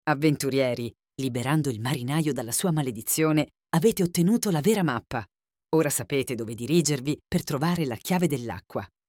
Avventurieri, liberando il marinaio dalla sua maledizione, avete ottenuto la vera mappa. Ora sapete dove dirigervi per trovare la chiave dell'acqua.